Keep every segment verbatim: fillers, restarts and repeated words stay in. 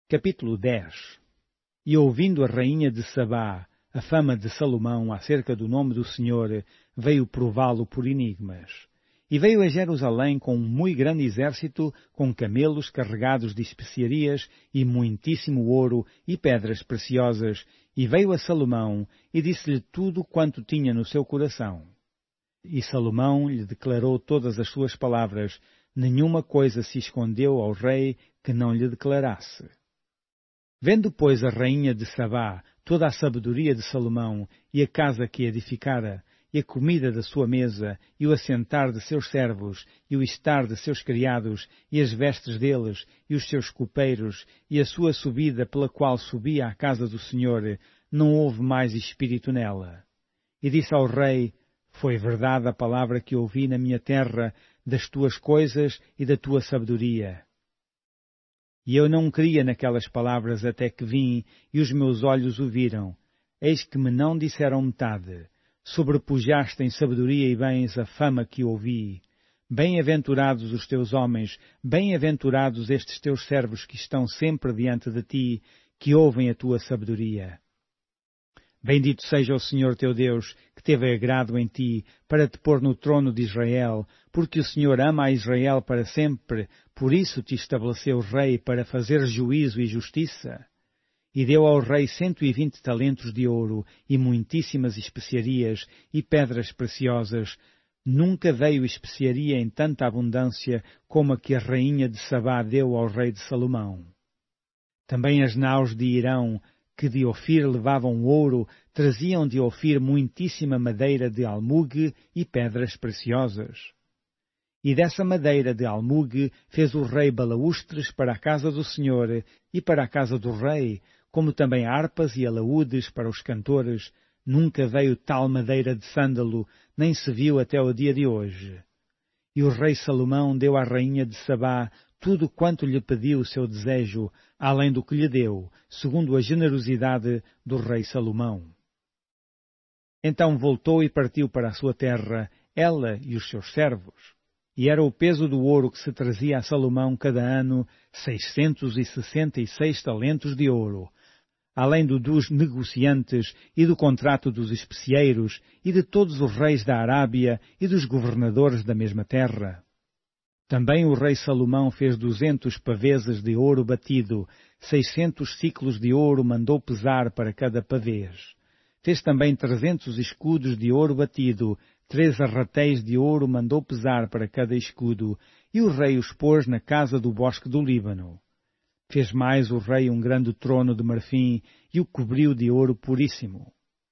Capítulo dez. E ouvindo a rainha de Sabá a fama de Salomão acerca do nome do Senhor, veio prová-lo por enigmas. E veio a Jerusalém com um muito grande exército, com camelos carregados de especiarias, e muitíssimo ouro e pedras preciosas, e veio a Salomão, e disse-lhe tudo quanto tinha no seu coração. E Salomão lhe declarou todas as suas palavras, nenhuma coisa se escondeu ao rei que não lhe declarasse. Vendo, pois, a rainha de Sabá toda a sabedoria de Salomão, e a casa que edificara, e a comida da sua mesa, e o assentar de seus servos, e o estar de seus criados, e as vestes deles, e os seus copeiros, e a sua subida pela qual subia à casa do Senhor, não houve mais espírito nela. E disse ao rei, foi verdade a palavra que ouvi na minha terra, das tuas coisas e da tua sabedoria. E eu não cria naquelas palavras até que vim, e os meus olhos o viram. Eis que me não disseram metade. Sobrepujaste em sabedoria e bens a fama que ouvi. Bem-aventurados os teus homens, bem-aventurados estes teus servos que estão sempre diante de ti, que ouvem a tua sabedoria. Bendito seja o Senhor teu Deus, que teve agrado em ti, para te pôr no trono de Israel, porque o Senhor ama a Israel para sempre, por isso te estabeleceu rei para fazer juízo e justiça. E deu ao rei cento e vinte talentos de ouro, e muitíssimas especiarias, e pedras preciosas. Nunca veio especiaria em tanta abundância como a que a rainha de Sabá deu ao rei de Salomão. Também as naus de Irão, que de Ofir levavam ouro, traziam de Ofir muitíssima madeira de almugue e pedras preciosas. E dessa madeira de almugue fez o rei balaústres para a casa do Senhor e para a casa do rei, como também harpas e alaúdes para os cantores. Nunca veio tal madeira de sândalo, nem se viu até o dia de hoje. E o rei Salomão deu à rainha de Sabá tudo quanto lhe pediu o seu desejo, além do que lhe deu, segundo a generosidade do rei Salomão. Então voltou e partiu para a sua terra, ela e os seus servos. E era o peso do ouro que se trazia a Salomão cada ano, seiscentos e sessenta e seis talentos de ouro, além do dos negociantes e do contrato dos especieiros e de todos os reis da Arábia e dos governadores da mesma terra. Também o rei Salomão fez duzentos paveses de ouro batido, seiscentos ciclos de ouro mandou pesar para cada pavês. Fez também trezentos escudos de ouro batido, três arratéis de ouro mandou pesar para cada escudo, e o rei os pôs na casa do bosque do Líbano. Fez mais o rei um grande trono de marfim, e o cobriu de ouro puríssimo.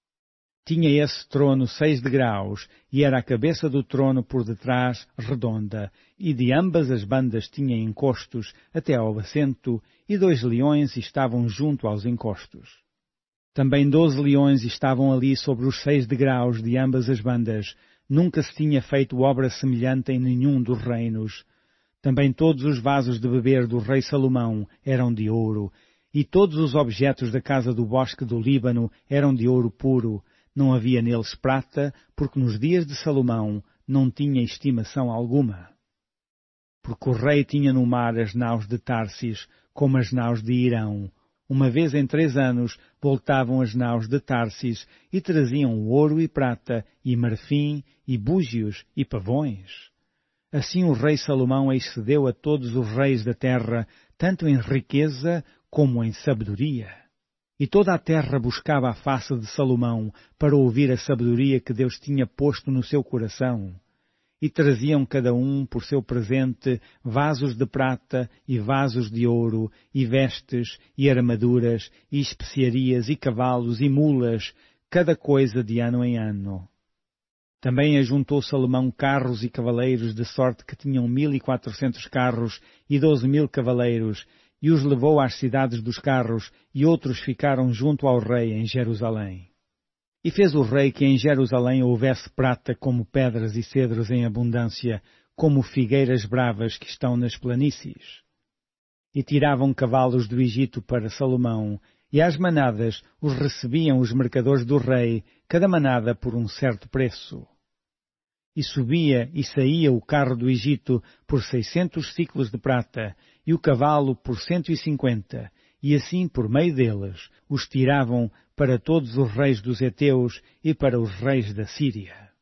Tinha esse trono seis degraus, e era a cabeça do trono por detrás redonda, e de ambas as bandas tinha encostos até ao assento, e dois leões estavam junto aos encostos. Também doze leões estavam ali sobre os seis degraus de ambas as bandas. Nunca se tinha feito obra semelhante em nenhum dos reinos. Também todos os vasos de beber do rei Salomão eram de ouro, e todos os objetos da casa do bosque do Líbano eram de ouro puro. Não havia neles prata, porque nos dias de Salomão não tinha estimação alguma. Porque o rei tinha no mar as naus de Tarsis, como as naus de Irão. Uma vez em três anos voltavam as naus de Tarsis e traziam ouro e prata, e marfim, e búzios, e pavões. Assim o rei Salomão excedeu a todos os reis da terra, tanto em riqueza como em sabedoria. E toda a terra buscava a face de Salomão para ouvir a sabedoria que Deus tinha posto no seu coração. E traziam cada um por seu presente vasos de prata e vasos de ouro, e vestes, e armaduras, e especiarias, e cavalos, e mulas, cada coisa de ano em ano. Também ajuntou Salomão carros e cavaleiros, de sorte que tinham mil e quatrocentos carros e doze mil cavaleiros, e os levou às cidades dos carros, e outros ficaram junto ao rei em Jerusalém. E fez o rei que em Jerusalém houvesse prata como pedras e cedros em abundância, como figueiras bravas que estão nas planícies. E tiravam cavalos do Egito para Salomão, e às manadas os recebiam os mercadores do rei, cada manada por um certo preço. E subia e saía o carro do Egito por seiscentos ciclos de prata, e o cavalo por cento e cinquenta, e assim, por meio deles, os tiravam para todos os reis dos heteus e para os reis da Síria.